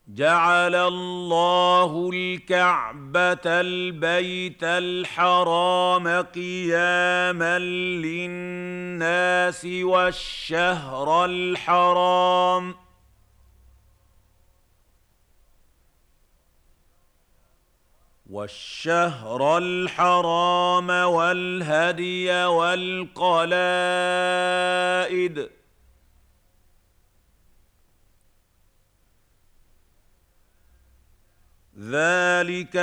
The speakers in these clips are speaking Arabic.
جعل الله الكعبة البيت الحرام قياما للناس والشهر الحرام والهدي والقلائد، ذلك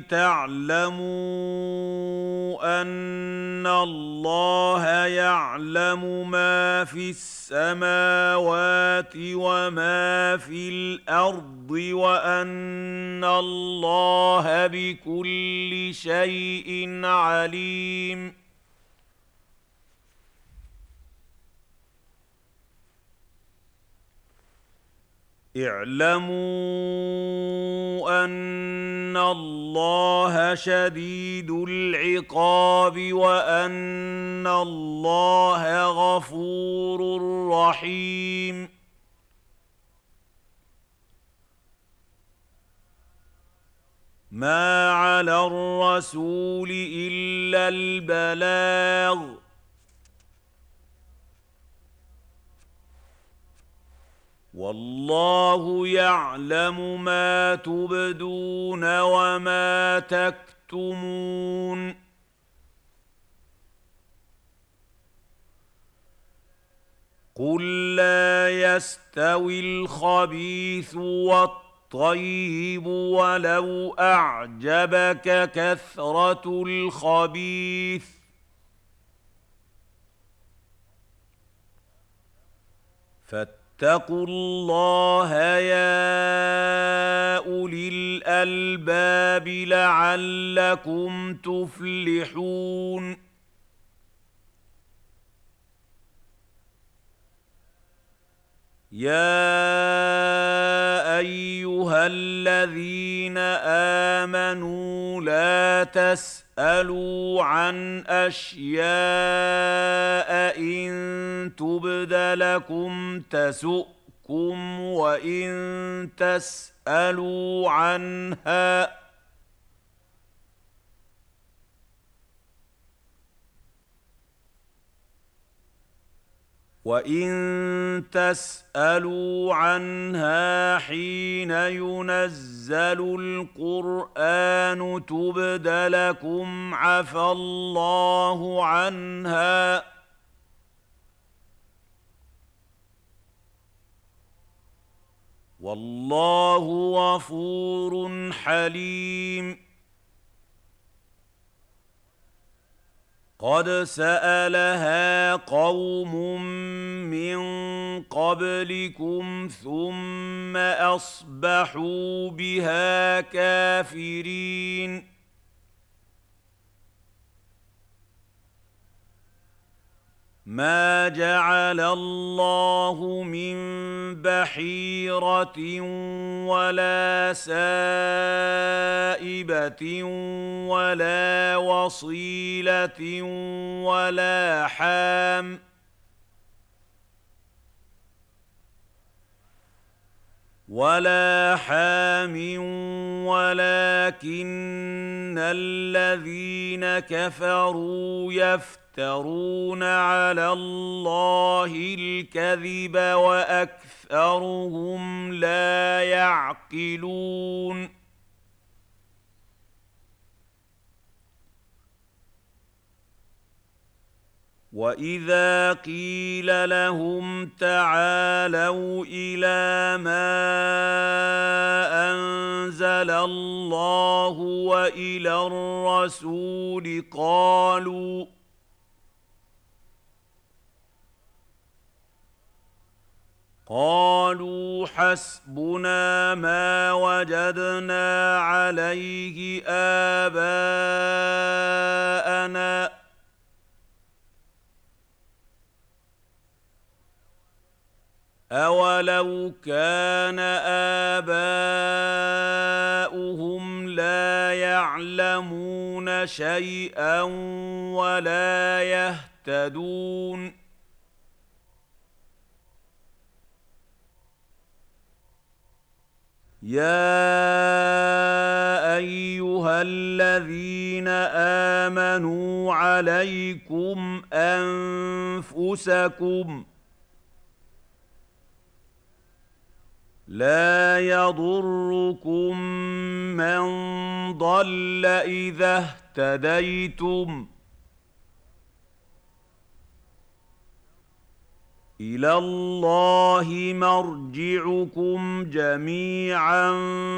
لتعلموا أن الله يعلم ما في السماوات وما في الأرض وأن الله بكل شيء عليم. اعلموا أن الله شديد العقاب وأن الله غفور رحيم. ما على الرسول إلا البلاغ، والله يعلم ما تبدون وما تكتمون. قل لا يستوي الخبيث والطيب ولو أعجبك كثرة الخبيث، فاتقوا الله يا أولي الألباب لعلكم تفلحون. يا أيها الذين آمنوا لا تسألوا عن أشياء إن تبد لكم تسؤكم وإن تسألوا عنها حين ينزل القرآن تبد لكم عفى الله عنها، والله غفور حليم. قد سألها قوم من قبلكم ثم أصبحوا بها كافرين. ما جعل الله من بحيرة ولا سائبة ولا وصيلة ولا حام ولكن الذين كفروا يفترون على الله الكذب وأكثرهم لا يعقلون. وَإِذَا قِيلَ لَهُمْ تَعَالَوْا إِلَىٰ مَا أَنزَلَ اللَّهُ وَإِلَى الرَّسُولِ قالوا حسبنا ما وجدنا عليه آباءنا أولو كان آباؤهم لا يعلمون شيئا ولا يهتدون. يا ايها الذين امنوا عليكم انفسكم لا يضركم من ضل اذا اهتديتم إلى الله مرجعكم جميعا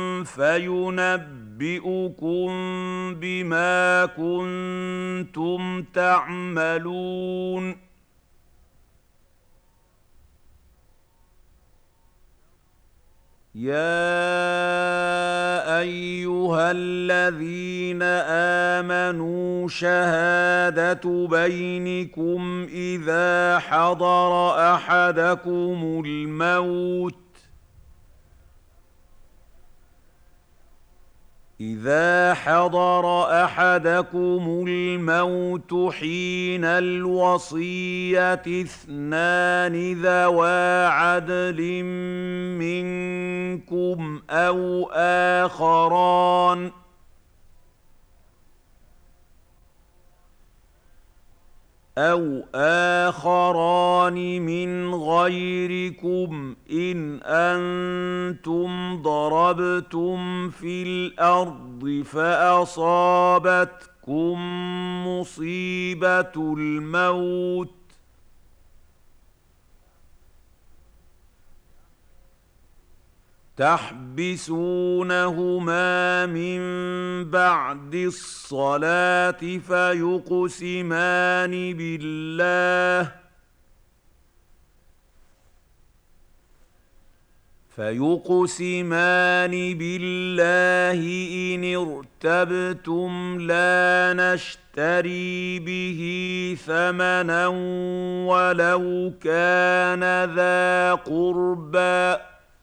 فينبئكم بما كنتم تعملون يا ايها الذين امنوا شهاده بينكم اذا حضر احدكم الموت حين الوصيه اثنان ذوا عدل منكم أو آخران من غيركم إن أنتم ضربتم في الأرض فأصابتكم مصيبة الموت تحبسونهما من بعد الصلاة فيقسمان بالله إن ارتبتم لا نشتري به ثمنا ولو كان ذا قربى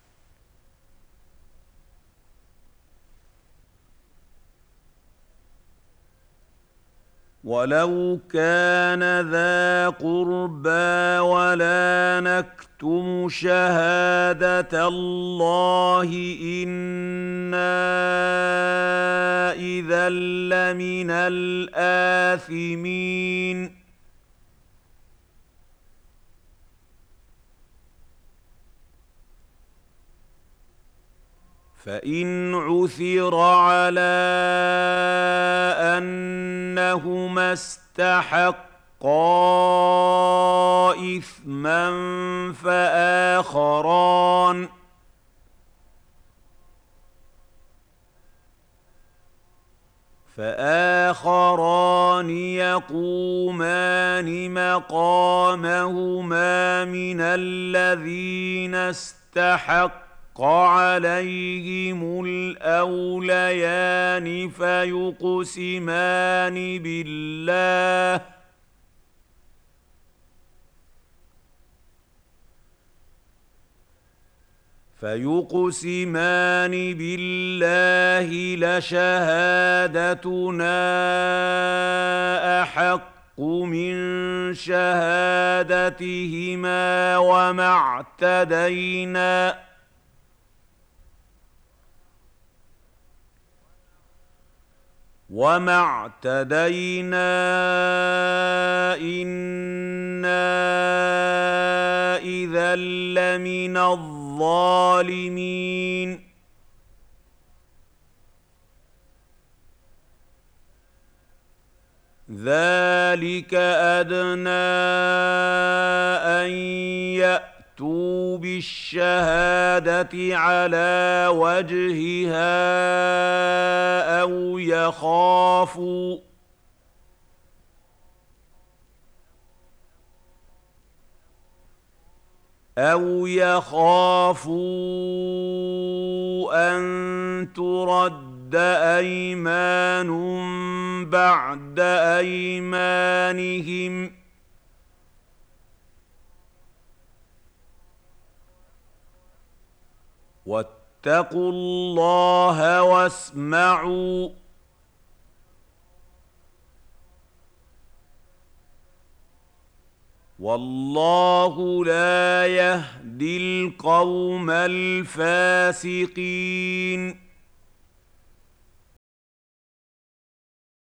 ولا نكتم شهادة الله إنا إذا لمن الآثمين فإن عثر على أنهما استحقا إثما فآخران يقومان مقامهما من الذين استحق عليهم الأوليان فيقسمان بالله لشهادتنا أحق من شهادتهما وما اعتدينا إنا إذا لمن الظالمين ذلك أدنى أن يأتوا بالشهادة على وجهها أو يخافوا أن ترد أيمان بعد أيمانهم واتقوا الله واسمعوا والله لا يهدي القوم الفاسقين